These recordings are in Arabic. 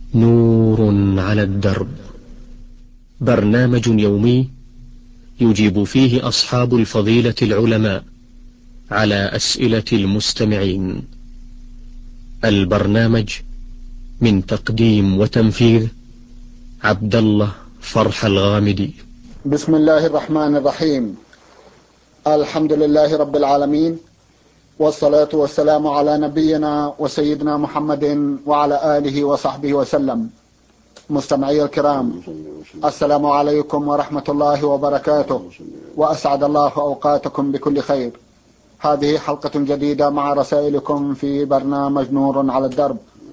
نور على الدرب، برنامج يومي يجيب فيه أصحاب الفضيلة العلماء على أسئلة المستمعين. البرنامج من تقديم وتنفيذ عبد الله فرح الغامدي. بسم الله الرحمن الرحيم. الحمد لله رب العالمين، والصلاة والسلام على نبينا وسيدنا محمد وعلى آله وصحبه وسلم. مستمعي الكرام، السلام عليكم ورحمة الله وبركاته، وأسعد الله أوقاتكم بكل خير. هذه حلقة جديدة مع رسائلكم في برنامج نور على الدرب.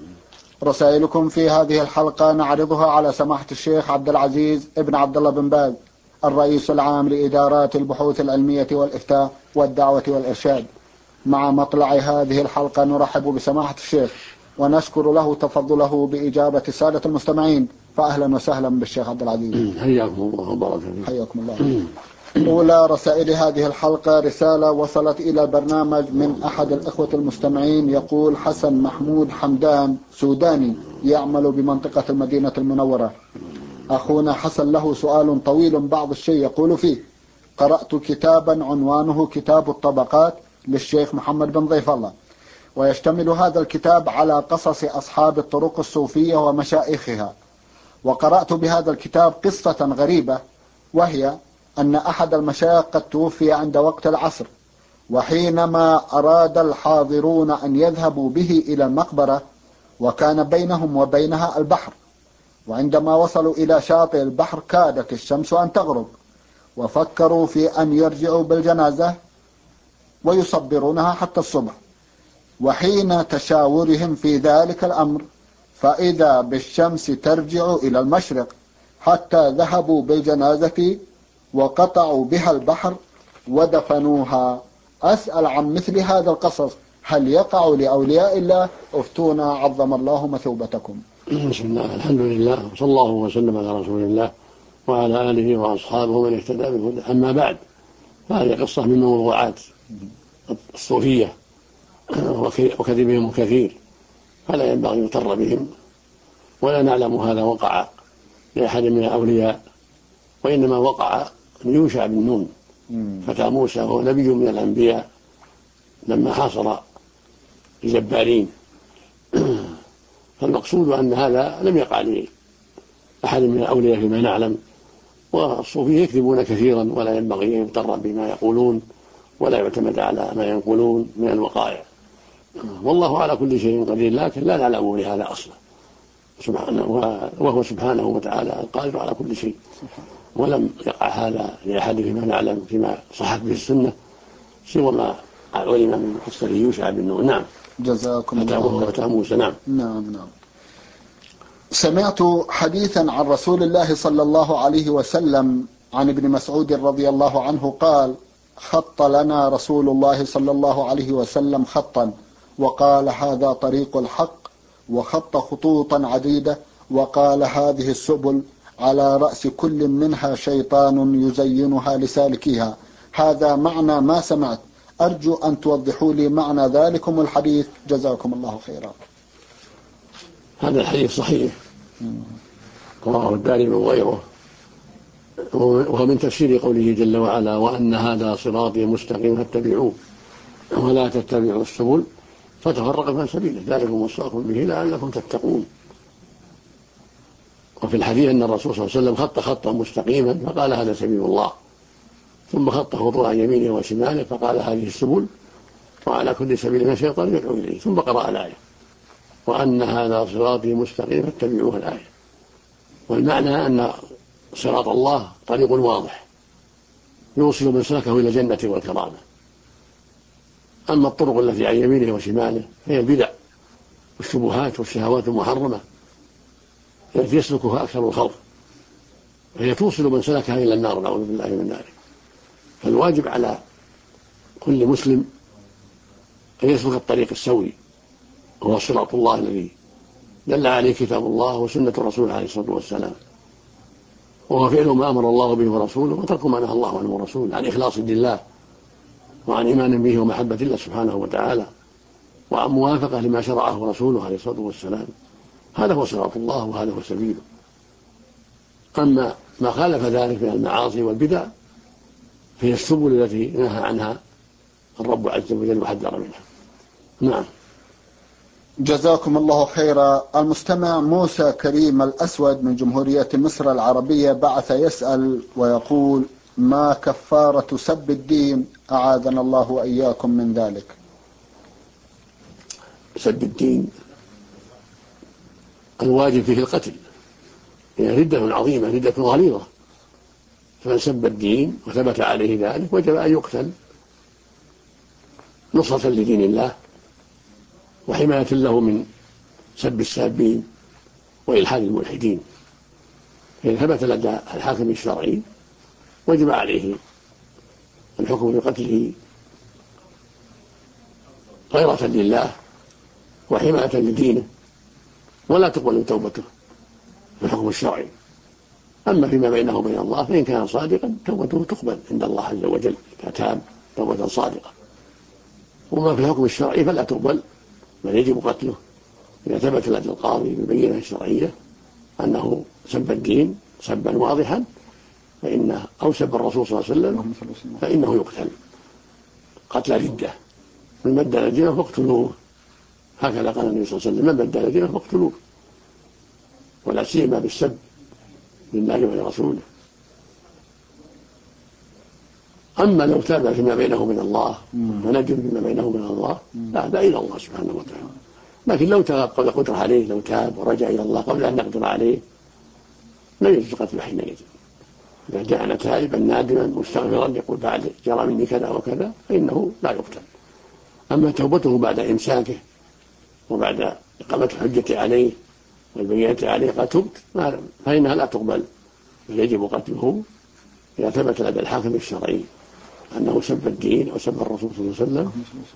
رسائلكم في هذه الحلقة نعرضها على سماحة الشيخ عبد العزيز ابن عبد الله بن باز، الرئيس العام لإدارات البحوث العلمية والإفتاء والدعوة والإرشاد. مع مطلع هذه الحلقة نرحب بسماحة الشيخ ونشكر له تفضله بإجابة السادة المستمعين، فأهلا وسهلا بالشيخ عبد العزيز. حياكم الله وبارك فيكم. حياكم الله. أولى رسائل هذه الحلقة رسالة وصلت إلى البرنامج من أحد الإخوة المستمعين، يقول: حسن محمود حمدان، سوداني، يعمل بمنطقة المدينة المنورة. أخونا حسن له سؤال طويل بعض الشيء يقول فيه: قرأت كتابا عنوانه كتاب الطبقات للشيخ محمد بن ضيف الله، ويشتمل هذا الكتاب على قصص أصحاب الطرق الصوفية ومشايخها. وقرأت بهذا الكتاب قصة غريبة، وهي أن أحد المشايخ قد توفي عند وقت العصر، وحينما أراد الحاضرون أن يذهبوا به إلى المقبرة، وكان بينهم وبينها البحر، وعندما وصلوا إلى شاطئ البحر كادت الشمس أن تغرب، وفكروا في أن يرجعوا بالجنازة ويصبرونها حتى الصبح. وحين تشاورهم في ذلك الأمر فإذا بالشمس ترجع إلى المشرق، حتى ذهبوا بالجنازة وقطعوا بها البحر ودفنوها. أسأل عن مثل هذا القصص، هل يقع لأولياء الله؟ افتونا عظم الله مثوبتكم. بسم الله، الحمد لله، وصلى الله وسلم على رسول الله وعلى آله وأصحابه من اهتدى بهداه. أما بعد، هذه قصة من موضوعات الصوفية وكذبهم كثير، فلا ينبغي يغتر بهم، ولا نعلم هذا وقع لأحد من الأولياء، وإنما وقع ليوشع بن نون فتى موسى، وهو نبي من الأنبياء، لما حاصر الجبارين. فالمقصود أن هذا لم يقع لأحد من الأولياء فيما نعلم، والصوفية يكذبون كثيرا، ولا ينبغي أن يغتر بما يقولون ولا يعتمد على ما ينقلون من الوقائع. والله على كل شيء قدير، لكن لا نعلم لهذا أصلا سبحانه، وهو سبحانه وتعالى القادر على كل شيء، ولم يقع هذا لأحد فيما نعلم فيما صحت به السنة سوى ما علم من قصة يوشع بن نون. نعم. جزاكم الله فتى موسى. نعم. نعم. سمعت حديثا عن رسول الله صلى الله عليه وسلم عن ابن مسعود رضي الله عنه قال: خط لنا رسول الله صلى الله عليه وسلم خطا، وقال: هذا طريق الحق، وخط خطوطا عديدة، وقال: هذه السبل على رأس كل منها شيطان يزينها لسالكيها. هذا معنى ما سمعت، أرجو أن توضحوا لي معنى ذلكم الحديث، جزاكم الله خيرا. هذا الحديث صحيح، رواه الدارمي وغيره، وهو من تفسير قوله جل وعلا: وأن هذا صراطي مستقيم فاتبعوه ولا تتبعوا السبل فتفرق عن سبيله ذلكم وصاكم به لعلكم تتقون. وفي الحديث أن الرسول صلى الله عليه وسلم خط خطا مستقيما فقال: هذا سبيل الله، ثم خط خطوة عن يمينه وشماله فقال: هذه السبل، وعلى كل سبيل من شيطان يدعو إليه، ثم قرأ الآية: وأن هذا صراطي مستقيم فاتبعوه الآية. والمعنى أن صراط الله طريق واضح يوصل من سلكه إلى الجنة والكرامة. أما الطرق التي عن يمينه وشماله هي البدع والشبهات والشهوات المحرمة التي يسلكها أكثر الخلق، وهي توصل من سلكها إلى النار، نعوذ بالله من ذلك. فالواجب على كل مسلم أن يسلك الطريق السوي، وهو صراط الله الذي دل عليه كتاب الله وسنة الرسول عليه الصلاة والسلام، وهو فعل ما أمر الله به ورسوله، وترك ما نهى الله عنه ورسوله، عن إخلاص لله، وعن إيمان به ومحبة الله سبحانه وتعالى، وعن موافقة لما شرعه رسوله عليه الصلاة والسلام. هذا هو صراط الله وهذا هو سبيله. أما ما خالف ذلك من المعاصي والبدع فهي السبل التي نهى عنها الرب عز وجل وحذر منها. نعم. جزاكم الله خيرا. المستمع موسى كريم الأسود من جمهورية مصر العربية بعث يسأل ويقول: ما كفارة سب الدين أعاذنا الله وإياكم من ذلك؟ سب الدين الواجب فيه القتل، هي ردة عظيمة، ردة غليظة، فمن سب الدين وثبت عليه ذلك وجب أن يقتل نصرة لدين الله وحماية له من سب السابين وإلحاد الملحدين. فإن ثبت لدى الحاكم الشرعي وجب عليه الحكم بقتله غيرة لله وحماية لدينه، ولا تقبل توبته في الحكم الشرعي. أما فيما بينه وبين الله فإن كان صادقا توبته تقبل عند الله عز وجل إذا تاب توبة صادقة. وما في الحكم الشرعي فلا تقبل، بل يجب قتله إذا ثبت لدى القاضي بالبينة الشرعية أنه سب الدين سبا واضحا أو سب الرسول صلى الله عليه وسلم فإنه يقتل قتل ردة. من بدل دينه فاقتلوه، هكذا قال النبي صلى الله عليه وسلم: من بدل دينه فاقتلوه، ولا سيما بالسب لله ولرسوله. أما لو تاب فيما بينه وبين الله ونجم فيما بينه وبين الله لا إلى الله سبحانه وتعالى. لكن لو تاب قبل قدرة عليه، لو تاب ورجع إلى الله قبل أن نقدر عليه لا يجوز قتله حينئذ. إذا جاءنا تائبا نادما مستغفرا يقول بعد جرى مني كذا وكذا فإنه لا يقتل. أما توبته بعد إمساكه وبعد إقامة الحجة عليه والبينة عليه قد تبت فإنها لا تقبل، بل يجب قتله إذا ثبت لدى الحاكم الشرعي أنه سب الدين أو سب الرسول صلى الله عليه وسلم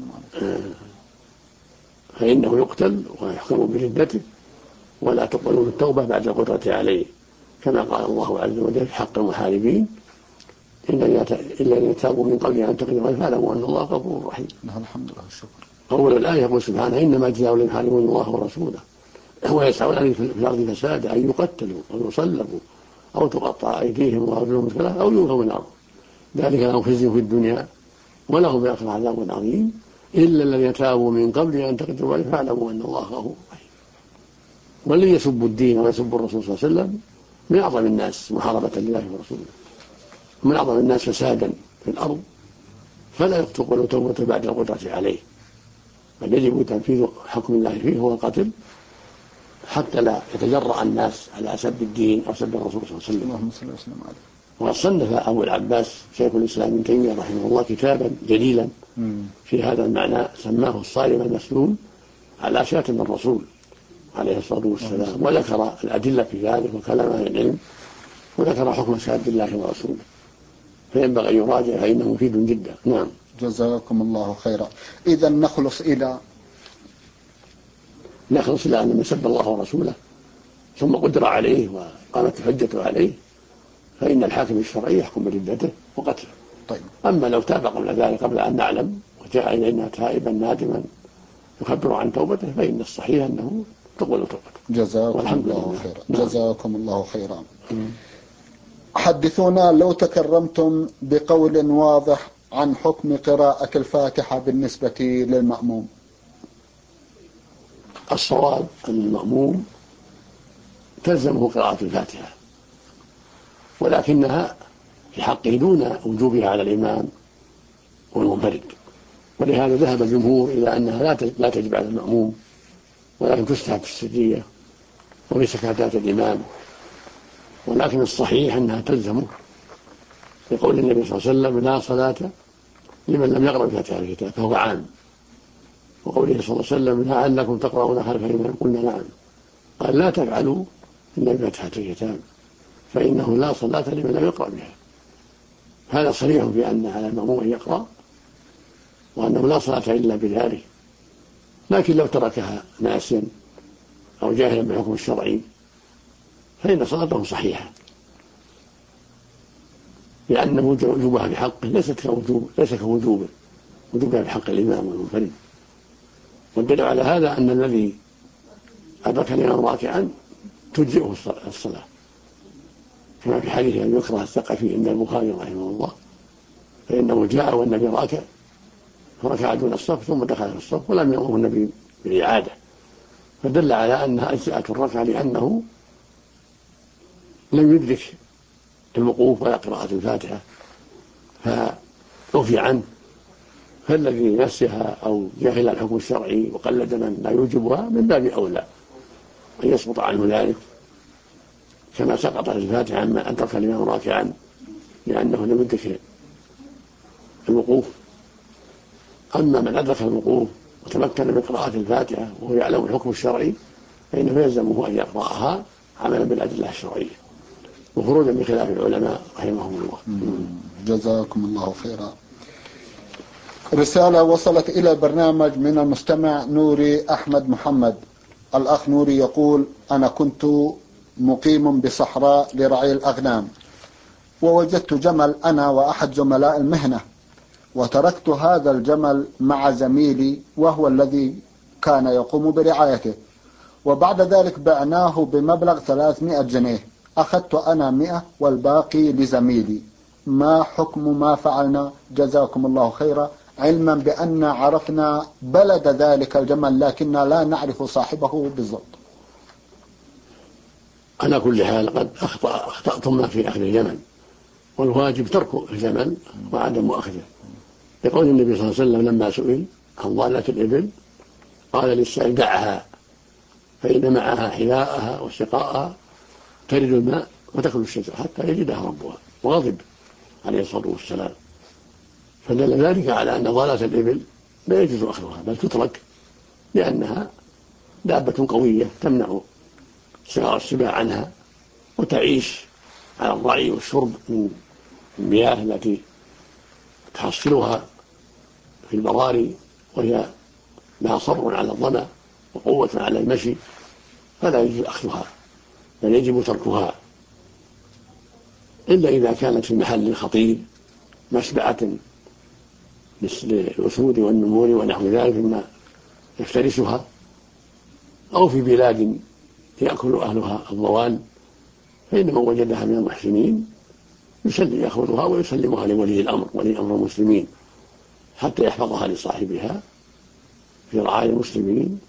فإنه يقتل ويحكم بردته، ولا تقبل التوبة بعد القدرة عليه، كما قال الله عز وجل في حق المحاربين: إلا أن يتابوا من قبل أن تقدروا عليه فاعلموا أن الله غفور رحيم. الحمد لله الشكر. أول الآية يقول سبحانه: إنما جزاء الذين يحاربون الله ورسوله ويسعون في الأرض فسادا أن يقتلوا أو يصلبوا أو تقطع أيديهم وأرجلهم من خلاف أو ينفوا من الأرض ذلك لهم خزي في الدنيا ولهم في الآخرة عذاب عظيم إلا الذين تابوا من قبل أن تقدروا عليه فاعلموا أن الله غفور رحيم. والذي يسب الدين ويسب الرسول صلى الله عليه وسلم من أعظم الناس محاربة لله ورسوله، من أعظم الناس فسادا في الأرض، فلا تقبل توبته بعد القدرة عليه، بل يجب تنفيذ حكم الله فيه هو القتل حتى لا يتجرأ الناس على سب الدين أو سب الرسول صلى الله عليه وسلم. وقد صنف أبو العباس شيخ الإسلام ابن تيمية رحمه الله كتابا جليلا في هذا المعنى سماه الصارم المسلول على شاتم الرسول عليه الصلاة والسلام، وذكر الأدلة في ذلك وكلام أهل العلم، وذكر حكم سب الله ورسوله، فينبغي أن يراجع فإنه مفيد جدا. نعم. جزاكم الله خيرا. إذا نخلص إلى أن من سب الله ورسوله ثم قدر عليه وقامت الحجة عليه فإن الحاكم الشرعي يحكم بردته وقتله. طيب. أما لو تاب قبل ذلك قبل أن نعلم وجاء إلينا تائبا نادما يخبر عن توبته فإن الصحيح أنه تقبل توبته. جزاكم الله خيرا. نعم. جزاكم الله خيرا. حدثونا لو تكرمتم بقول واضح عن حكم قراءة الفاتحة بالنسبة للمأموم. الصواب أن المأموم تلزمه قراءة الفاتحة، ولكنها في حقه دون وجوبها على الإمام والمنفرد، ولهذا ذهب الجمهور إلى أنها لا تجب على المأموم، ولكن تستحب في السرية وفي سكاتات الإمام، ولكن الصحيح أنها تلزمه لقول النبي صلى الله عليه وسلم: لا صلاة لمن لم يقرأ بفاتحة الكتاب، فهو عام. وقوله صلى الله عليه وسلم: لعلكم تقرؤون خلف الإمام، قلنا نعم، قال: لا تفعلوا إلا بفاتحة الكتاب فإنه لا صلاة لمن لم يقرأ بها. هذا صريح في أن على المأموم أن يقرأ وأنه لا صلاة إلا بذلك، لكن لو تركها ناسيا أو جاهلا بالحكم الشرعي فإن صلاته صحيحة، لأن وجوبها بحقه ليس كوجوبها بحق الإمام والمنفرد. والدليل على هذا أن الذي أدرك الإمام راكعا تجزئه الصلاة، كما في حديث أن يكره الثقفي عند البخاري رحمه الله، فإنه جاء والنبي راكع فركع دون الصف ثم دخل في الصف ولم يأمره النبي بالإعادة، فدل على أنها أجزأت الركعة لأنه لم يدرك الوقوف ولا قراءة الفاتحة فعفي عنه. فالذي نسيها أو جهل الحكم الشرعي وقلد من لا يوجبها من باب أولى أن يسقط عنه ذلك، كما سقطت الفاتحة عما أدرك الإمام راكعا لأنه لم يدرك الوقوف. أما من أدرك الوقوف وتمكن من قراءة الفاتحة وهو يعلم الحكم الشرعي فإنه يلزمه أن يقرأها عملا بالأدلة الشرعية وخروجا من خلاف العلماء رحمهم الله. جزاكم الله خيرا. رسالة وصلت إلى البرنامج من المستمع نوري أحمد محمد. الأخ نوري يقول: أنا كنت مقيم بصحراء لرعي الأغنام، ووجدت جمل أنا وأحد زملاء المهنة، وتركت هذا الجمل مع زميلي وهو الذي كان يقوم برعايته، وبعد ذلك بعناه بمبلغ 300 جنيه، أخذت أنا 100 والباقي لزميلي. ما حكم ما فعلنا؟ جزاكم الله خيرا، علما بأن عرفنا بلد ذلك الجمل لكننا لا نعرف صاحبه بالضبط. على كل حال قد أخطأتم في أخذ الجمل، والواجب ترك الجمل وعدم أخذه، يقول النبي صلى الله عليه وسلم لما سئل عن ضالة الإبل قال للسائل: دعها فإن معها حذاءها وسقاءها ترد الماء وتأكل الشجر حتى يجدها ربها، وغضب عليه الصلاة والسلام. فدل ذلك على أن ضالة الإبل لا يجوز أخذها بل تترك، لأنها دابة قوية تمنع صغار السباع عنها وتعيش على الرعي والشرب من المياه التي تحصلها في البراري، وهي لها صبر على الظمأ وقوة على المشي، فلا يجوز أخذها بل يجب تركها، إلا إذا كانت في محل خطير مشبعة للأسود والنمور ونحو ذلك مما يفترسها، أو في بلاد يأكل أهلها الضوال، فإن من وجدها من المحسنين يأخذها ويسلمها لولي الأمر ولي أمر المسلمين حتى يحفظها لصاحبها في رعاية المسلمين،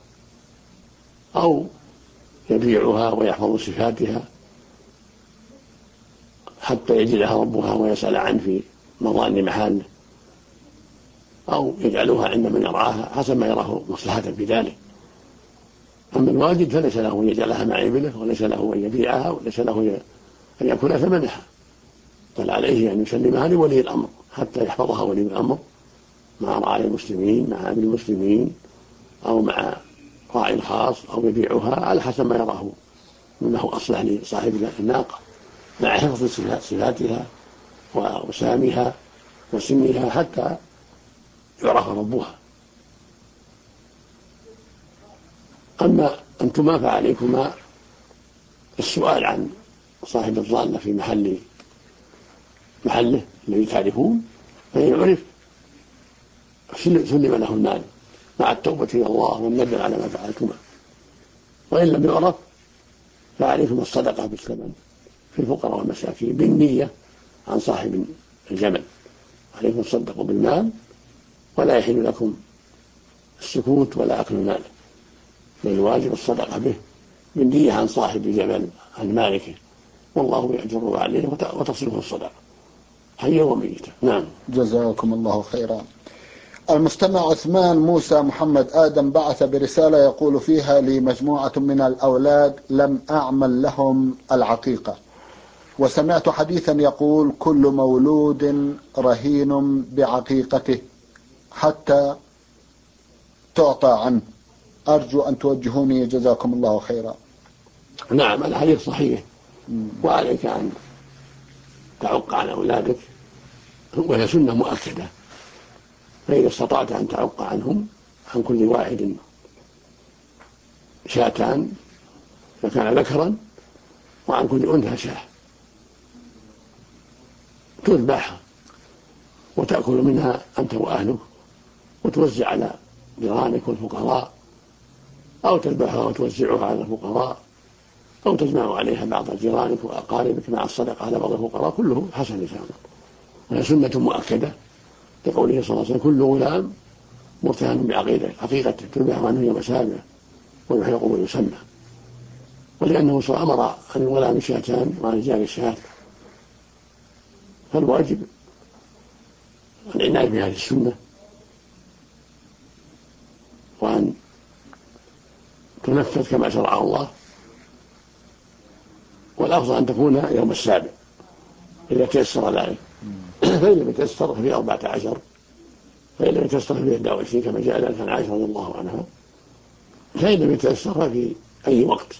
أو يبيعها ويحفظ صفاتها حتى يجدها ربها ويسأل عنه في مظان محاله، أو يجعلوها عند من يرعاها حسب ما يراه مصلحة بذلك. أما الواجد فليس له أن يجعلها مع ابنه، وليس له أن يبيعها، وليس له أن يأكل ثمنها، بل عليه أن يسلمها لولي الأمر حتى يحفظها ولي الأمر مع رعايا المسلمين، مع أمن المسلمين، أو مع راعي خاص، أو يبيعها على حسب ما يراه مما هو أصلح لصاحب الناقة، مع حفظ صفاتها وسامها وسنها حتى يعرف ربها. أما أنتما فعليكما السؤال عن صاحب الضالة في محله الذي تعرفون، فإن عرف سلم له المال مع التوبة إلى الله والندم على ما فعلتما، وإن لم يعرف فعليكم الصدقة بالثمن في الفقراء والمساكين بالنية عن صاحب الجمل، عليكم تصدقوا بالمال ولا يحل لكم السكوت ولا أكل ماله، بل الواجب الصدقة به بالنية عن صاحب الجمل عن مالكه، والله يأجر عليه وتصرفه الصدقة حيا وميتا. نعم. جزاكم الله خيرا. المستمع عثمان موسى محمد آدم بعث برسالة يقول فيها: لي مجموعة من الأولاد لم أعمل لهم العقيقة، وسمعت حديثا يقول: كل مولود رهين بعقيقته حتى تعطى عنه، أرجو أن توجهوني جزاكم الله خيرا. نعم، الحديث صحيح، وعليك أن تعق عن أولادك، وهي سنة مؤكدة، فإذا استطعت أن تعق عنهم عن كل واحد شاتان فكان ذكرا، وعن كل أنثى شاه تذبح وتأكل منها أنت وأهلك، وتوزع على جيرانك والفقراء أو تذبحها وتوزعها على الفقراء، أو تجمع عليها بعض جيرانك وأقاربك مع الصدقة على بعض الفقراء، كله حسن إن شاء الله. وهي سنة مؤكدة لقوله صلى الله عليه وسلم: كل غلام مرتهن بعقيقته تذبح عنه يوم سابعه ويحلق ويسمى. ولأنه صلى الله عليه وسلم أمر عن الغلام شاتان وعن الجار الشاة، فالواجب العناية بهذه السنة وأن تنفذ كما شرع الله، والأفضل أن تكون يوم السابع إذا تيسر ذلك، فإن لم يتيسر ففي 14، فإن لم يتيسر ففي 21 كما جاء ذلك عن عائشة رضي الله عنها، فإن لم يتيسر ففي أي وقت.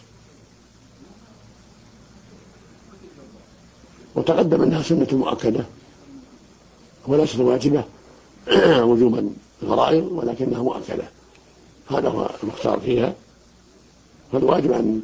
وتقدم أنها سنة مؤكدة وليست واجبة وجوبا الفرائض، ولكنها مؤكدة، هذا هو المختار فيها. فالواجب أن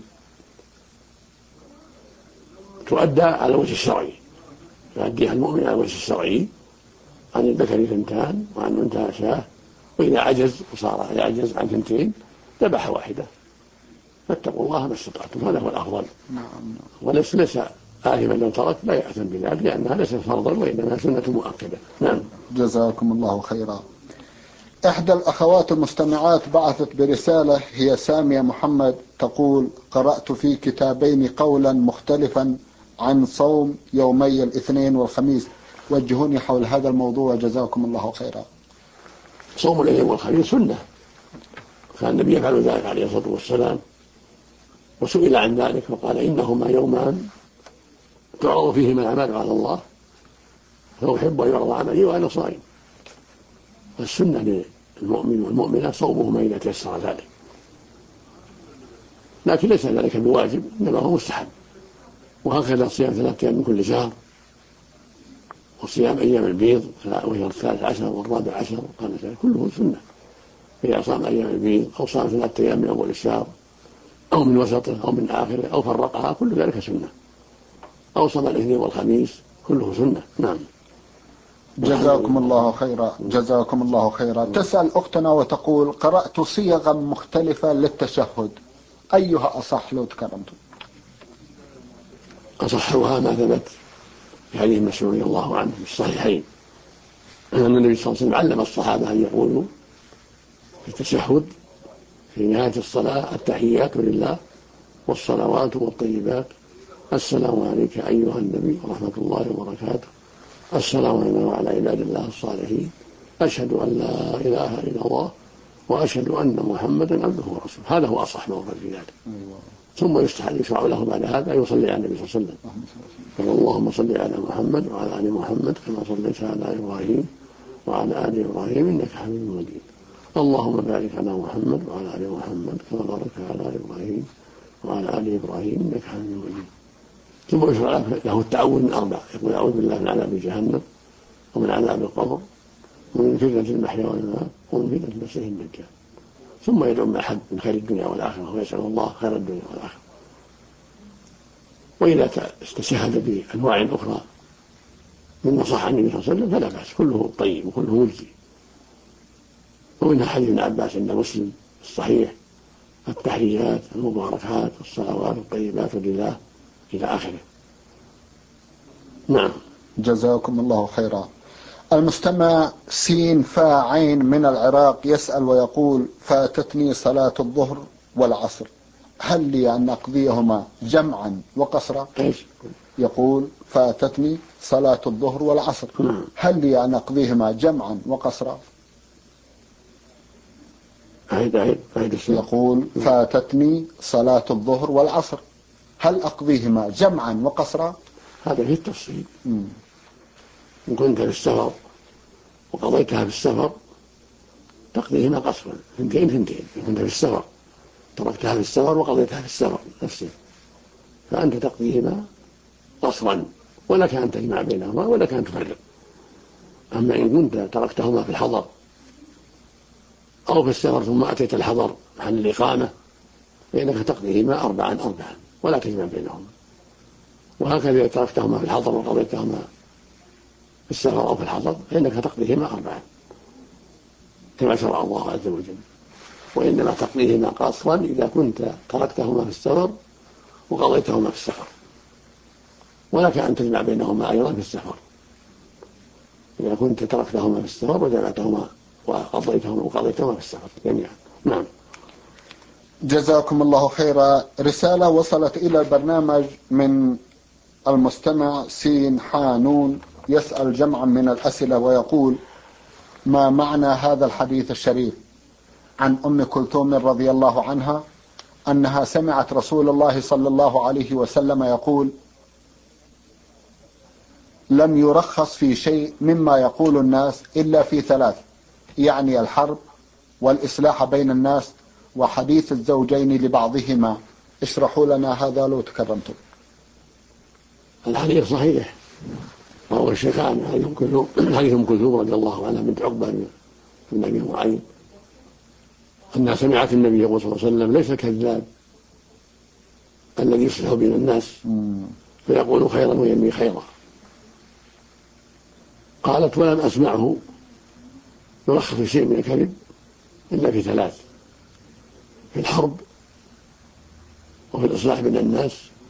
تؤدى على الوجه الشرعي، يؤديها المؤمن على الوجه الشرعي، عن الذكر 2 وعن الأنثى شاة، وإذا عجز وصار يعجز عن 2 ذبح واحدة. فاتقوا الله ما استطعتم، هذا هو الأفضل. وليس آثما لو ترك، لا يأثم بذلك، لأنها ليست فرضا وإنما سنة مؤكدة. نعم. جزاكم الله خيرا. إحدى الأخوات المستمعات بعثت برسالة، هي سامية محمد، تقول: قرأت في كتابين قولا مختلفا عن صوم يومي الاثنين والخميس، وجهوني حول هذا الموضوع جزاكم الله خيرا. صوم الاثنين والخميس سنة، كان النبي يفعل ذلك عليه الصلاة والسلام، وسئل عن ذلك فقال: إنهما يومان تعرض فيهما الأعمال على الله، فأحب أن يعرض عملي وأنا صائم. فالسنة للمؤمن والمؤمنة صومهما إذا تيسر ذلك، لكن ليس ذلك بواجب، إنما هو مستحب. وهكذا صيام 3 أيام من كل شهر، وصيام أيام البيض وهي 13 و14 وقال كله سنة. إذا صام أيام البيض أو صام 3 أيام من أول الشهر أو من وسطه أو من آخره أو فرقها، كل ذلك سنة. أو صام الاثنين والخميس، كله سنة. نعم. جزاكم الله خيرا. جزاكم الله خيرا. تسأل أختنا وتقول: قرأت صيغا مختلفة للتشهد، أيها أصح لو تكرمتم؟ أصحها ما ثبت في حديث مسعود رضي الله عنه في الصحيحين، أن النبي صلى الله عليه وسلم علم الصحابة أن يقولوا في التشهد في نهاية الصلاة: التحيات لله والصلوات والطيبات، السلام عليك أيها النبي ورحمة الله وبركاته، السلام علينا وعلى عباد الله الصالحين، أشهد أن لا إله إلا الله وأشهد أن محمدا عبده ورسوله. هذا هو أصح ما ورد في ذلك. ثم يشرع له بعد هذا يصلي على النبي صلى الله عليه وسلم، قال: اللهم صل على محمد وعلى آل محمد كما صليت على إبراهيم وعلى آل إبراهيم إنك حميد مجيد، اللهم بارك على محمد وعلى آل محمد كما باركت على إبراهيم وعلى آل إبراهيم إنك حميد مجيد. ثم يشرع له التعوذ من 4، يقول: أعوذ بالله من عذاب جهنم ومن عذاب القبر ومن فتنة المحيا والممات ومن فتنة المسيح الدجال. ثم يدعو ما أحب من خير الدنيا والآخرة ويسأل الله خير الدنيا والآخرة. وإذا استشهد بأنواع أخرى مما صح عن النبي صلى الله عليه وسلم فلا بأس، كله طيب وكله مجزي. ومنها حديث ابن عباس عند مسلم الصحيح: التحيات المباركات الصلوات الطيبات لله إلى آخره. نعم. جزاكم الله خيرا. المستمع سين فا عين من العراق يسأل ويقول: فاتتني صلاة الظهر والعصر، هل لي أن أقضيهما جمعا وقصرا؟ يقول: فاتتني صلاة الظهر والعصر، هل لي أن أقضيهما جمعا وقصرا؟ يقول: فاتتني صلاة الظهر والعصر، هل أقضيهما جمعا وقصرا؟ هذا فيه التفصيل. إن كنت في السفر وقضيتها في السفر تقضيهما قصرا، 2 2. إن كنت في السفر تركتها في السفر وقضيتها في السفر نفسه فأنت تقضيهما قصرا، ولك أن تجمع بينهما ولك أن تفرق. أما إن كنت تركتهما في الحضر أو في السفر ثم أتيت الحضر محل الإقامة فإنك تقضيهما 4 ولا تجمع بينهما. وهكذا إذا تركتهما في الحضر وقضيتهما في السفر أو في الحضر فإنك تقضيهما 4 كما شرع الله عز وجل. وإنما تقضيهما قصرا إذا كنت تركتهما في السفر وقضيتهما في السفر، ولك أن تجمع بينهما أيضا في السفر إذا كنت تركتهما في السفر وجمعتهما وقضيتهما في السفر جميعا. نعم. جزاكم الله خيرا. رسالة وصلت إلى البرنامج من المستمع سين حانون، يسأل جمعا من الأسئلة ويقول: ما معنى هذا الحديث الشريف عن أم كلثوم رضي الله عنها أنها سمعت رسول الله صلى الله عليه وسلم يقول: لم يرخص في شيء مما يقول الناس إلا في ثلاث، يعني الحرب والإصلاح بين الناس وحديث الزوجين لبعضهما. اشرحوا لنا هذا لو تكرمتم. الحديث صحيح، وهو الشيخان حديث أم كلثوم رضي الله عنها بنت عقبة بن أبي معيط أنها سمعت النبي صلى الله عليه وسلم ليس الكذاب الذي يصلح بين الناس فيقول خيرا وينمي خيرا. قالت: ولم أسمعه يرخص في شيء من الكذب إلا في ثلاث: في الحرب، وفي الإصلاح بين الناس،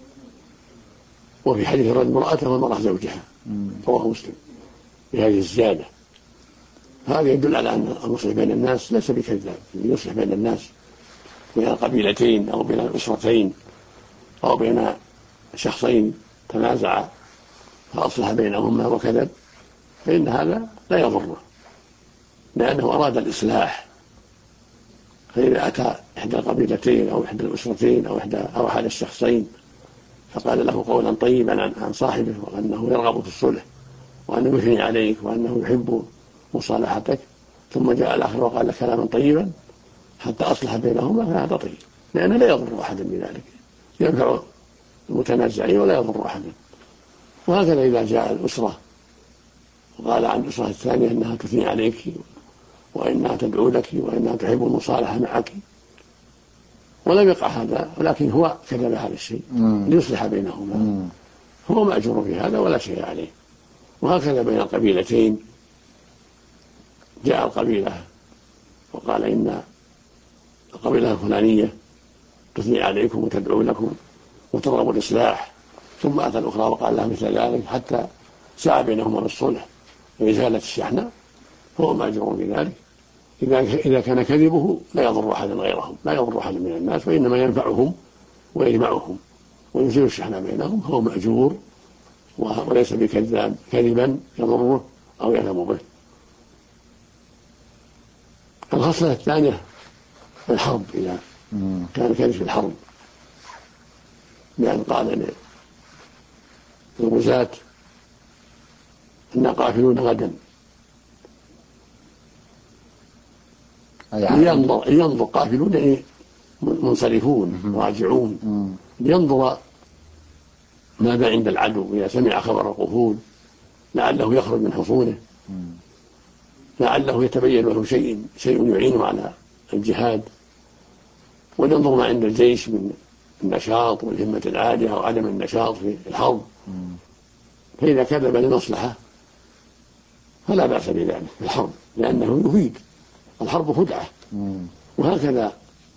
وفي حديث الرجل امرأته والمرأة زوجها. رواه مسلم بهذه الزيادة. هذا يدل على أن المصلح بين الناس ليس بكذاب، يصلح بين الناس بين القبيلتين أو بين الأسرتين أو بين شخصين تنازعا فأصلح بينهما وكذب، فإن هذا لا يضره لأنه أراد الإصلاح. فإذا أتى إحدى القبيلتين أو إحدى الأسرتين أو أحد الشخصين فقال له قولا طيبا عن صاحبه وأنه يرغب في الصلح وأنه يثني عليك وأنه يحب مصالحتك، ثم جاء الآخر وقال لك كلاما طيبا حتى أصلح بينهما، فهذا طيب، لأنه لا يضر أحدا بذلك، ينفع المتنازعين ولا يضر أحدا. وهكذا إذا جاء الأسرة وقال عن الأسرة الثانية أنها تثني عليك وإنها تدعو لك وإنها تحب المصالحة معك ولم يقع هذا، ولكن هو كذب هذا الشيء ليصلح بينهما، هو مأجور في هذا ولا شيء عليه. وهكذا بين القبيلتين، جاء القبيلة وقال إن القبيلة الفلانية تثني عليكم وتدعو لكم وترغب الإصلاح، ثم أتى الأخرى وقال لها مثل ذلك حتى سعى بينهما للصلح وإزالة الشحنة، فهو مأجور في ذلك. إذا كان كذبه لا يضر أحدا غيرهم، لا يضر أحدا من الناس، وإنما ينفعهم ويجمعهم ويزيل الشحنة بينهم، فهو مأجور وليس بكذاب كذبا يضره أو يأثم به. الخصلة الثانية في الحرب، إذا كان كذب في الحرب، بأن قال للغزاة إنا قافلون غدا، لينظر قافلون يعني منصرفون راجعون، لينظر ماذا عند العدو إذا سمع خبر القفول، لعله يخرج من حصونه، لعله يتبين له شيء يعينه على الجهاد، ولينظر ما عند الجيش من النشاط والهمة العالية أو عدم النشاط في الحرب. فإذا كذب لمصلحة فلا بأس بذلك في الحرب، لأنه يفيد. الحرب خدعة. وهكذا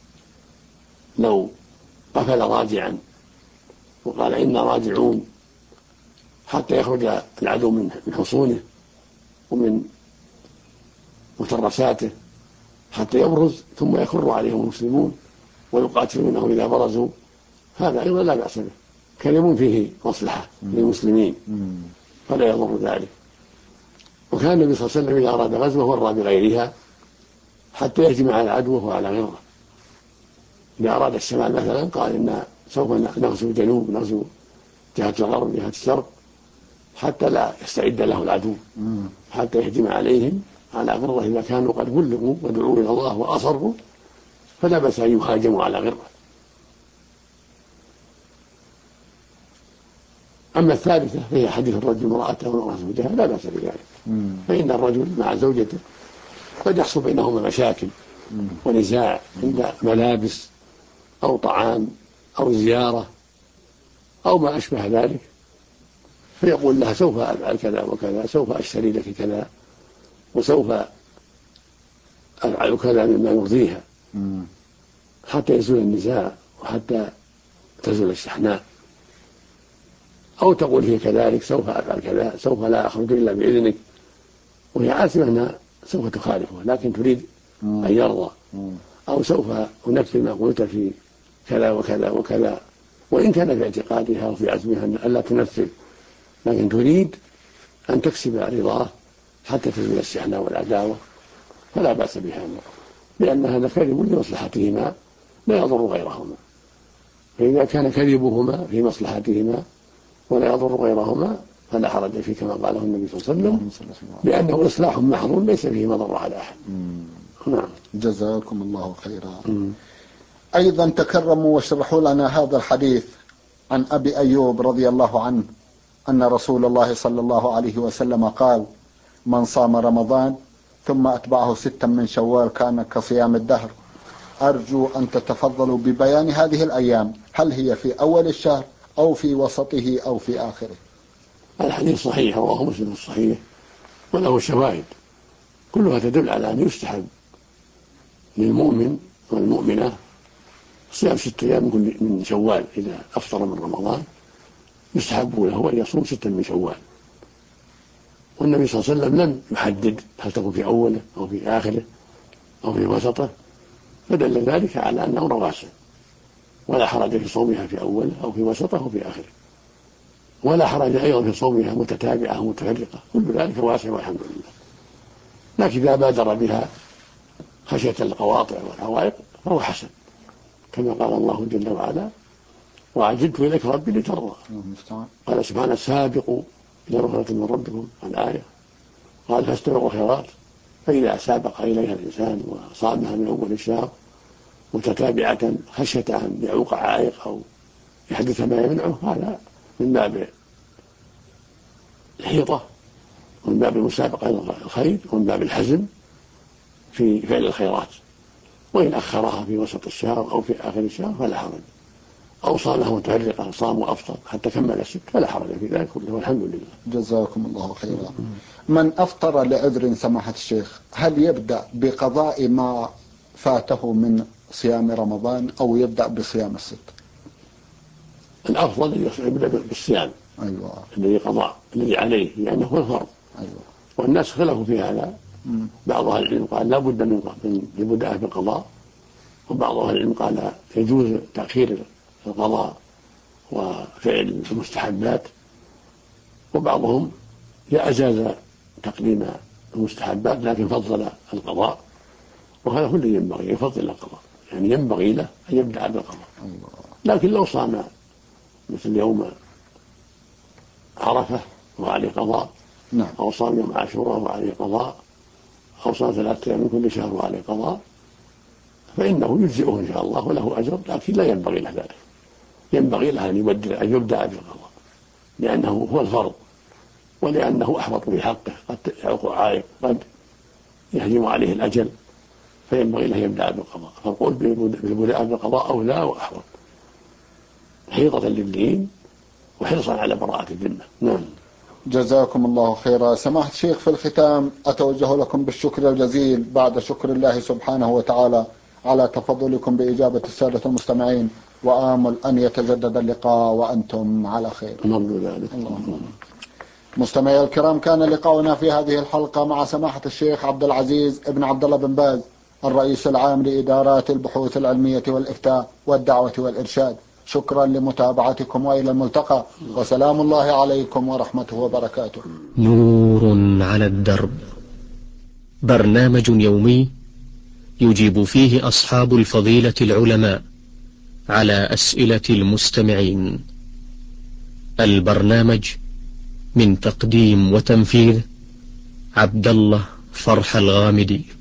لو قفل راجعا وقال إنا راجعون حتى يخرج العدو من حصونه ومن مترساته حتى يبرز ثم يخر عليهم المسلمون ويقاتلونه إذا برزوا، هذا أيضا لا بأس به، كلام فيه مصلحة للمسلمين فلا يضر ذلك. وكان النبي صلى الله عليه وسلم إذا أراد غزوة ورى بغيرها حتى يهجم على عدوه وعلى غيره. إذا أراد الشمال مثلا قال إن سوف نغزو الجنوب، نغزو جهة الغرب جهة الشرق، حتى لا يستعد له العدو، حتى يهجم عليهم على غرة إذا كانوا قد بلغوا ودعوا إلى الله وأصروا، فلا بأس أن يهاجموا على غرة. أما الثالثة فهي حديث الرجل امرأته والمرأة زوجها، لا بأس بذلك، فإن الرجل مع زوجته قد يحصل بينهما مشاكل ونزاع عند ملابس أو طعام أو زيارة أو ما أشبه ذلك، فيقول لها سوف أفعل كذا وكذا، سوف أشتري لك كذا، وسوف أفعل كذا مما يرضيها، حتى يزول النزاع وحتى تزول الشحناء، أو تقول هي كذلك سوف أفعل كذا، سوف لا أخرج إلا بإذنك، وهي عارفة أنها سوف تخالفه لكن تريد أن يرضى، أو سوف أنفذ ما قلت في كذا وكذا وكذا، وإن كان في اعتقادها وفي عزمها أن لا تنفذ، لكن تريد أن تكسب رضاه حتى تزول الشحناء والعداوة، فلا بأس بها، لأن هذا كذب لمصلحتهما لا يضر غيرهما. فإذا كان كذبهما في مصلحتهما ولا يضر غيرهما فلا حرج فيه، كما قاله النبي صلى الله عليه وسلم، لأنه إصلاح محض ليس فيه مضر على أحد. نعم. جزاكم الله خيرا. أيضا تكرموا واشرحوا لنا هذا الحديث عن أبي أيوب رضي الله عنه أن رسول الله صلى الله عليه وسلم قال: من صام رمضان ثم أتبعه 6 من شوال كان كصيام الدهر. أرجو أن تتفضلوا ببيان هذه الأيام، هل هي في أول الشهر أو في وسطه أو في آخره؟ الحديث صحيح، رواه مسلم الصحيح وله شواهد كلها تدل على أن يستحب للمؤمن والمؤمنة صيام 6 أيام من شوال. إذا أفطر من رمضان يستحب له أن يصوم 6 من شوال، والنبي صلى الله عليه وسلم لم يحدد هل تكون في أوله أو في آخره أو في وسطه، فدل ذلك على أنه رواسع، ولا حرج في صومها في أوله أو في وسطه أو في آخره، ولا حرج أيضا في صومها متتابعة ومتفرقة، كل ذلك واسع والحمد لله. لكن إذا بادر بها خشية القواطع والعوائق فهو حسن، كما قال الله جل وعلا: وعجلت إليك ربي لترضى. قال سبحانه: سابقوا إلى مغفرة من ربكم، الآية. قال: فاستبقوا الخيرات، فإذا سابق إليها الإنسان وصامها من أول الشهر متتابعة خشية أن يعوق عائق أو يحدث ما يمنعه، هذا من باب الحيطة ومن باب المسابقة إلى الخير ومن باب الحزم في فعل الخيرات. وإن أخرها في وسط الشهر أو في آخر الشهر فلا حرج، أو صامها متفرقة، صام وأفطر حتى كمل 6 فلا حرج في ذلك كله، والحمد لله. جزاكم الله خيرا. من أفطر لعذر سماحة الشيخ، هل يبدأ بقضاء ما فاته من صيام رمضان أو يبدأ بصيام 6؟ الأفضل يبدأ بالصيام. أيوة. الذي قضاء الذي عليه لأنه هو الفرض. أيوة. والناس اختلفوا في هذا، بعض أهل العلم قال لا بد من البدء بالقضاء، وبعض أهل العلم قال يجوز تأخير القضاء وفعل المستحبات، وبعضهم أجاز تقديم المستحبات لكن فضل القضاء، وهذا كله ينبغي يفضل القضاء، يعني ينبغي له أن يبدأ بالقضاء. لكن لو صام مثل يوم عرفة وعليه قضاء، أو صام يوم عاشوراء وعليه قضاء، أو صام 3 أيام من كل شهر وعليه قضاء، فإنه يجزئه إن شاء الله وله أجر، لكن لا ينبغي له ذلك، ينبغي له أن يبدأ بالقضاء لأنه هو الفرض، ولأنه أحوط في حقه، قد يعوق عائق، قد يهجم عليه الأجل، فينبغي له يبدأ بالقضاء. فالقول بالبدء بالقضاء أولى وأحوط حيطة للدين وحرصا على براءة الذمة. نعم. جزاكم الله خيرا. سماحة الشيخ، في الختام أتوجه لكم بالشكر الجزيل بعد شكر الله سبحانه وتعالى على تفضلكم بإجابة السادة المستمعين، وآمل أن يتجدد اللقاء وأنتم على خير. نرجو ذلك. مستمعي الكرام، كان لقاؤنا في هذه الحلقة مع سماحة الشيخ عبد العزيز ابن عبد الله بن باز، الرئيس العام لإدارات البحوث العلمية والإفتاء والدعوة والإرشاد. شكرا لمتابعتكم وإلى الملتقى، وسلام الله عليكم ورحمته وبركاته. نور على الدرب، برنامج يومي يجيب فيه أصحاب الفضيلة العلماء على أسئلة المستمعين. البرنامج من تقديم وتنفيذ عبد الله فرح الغامدي.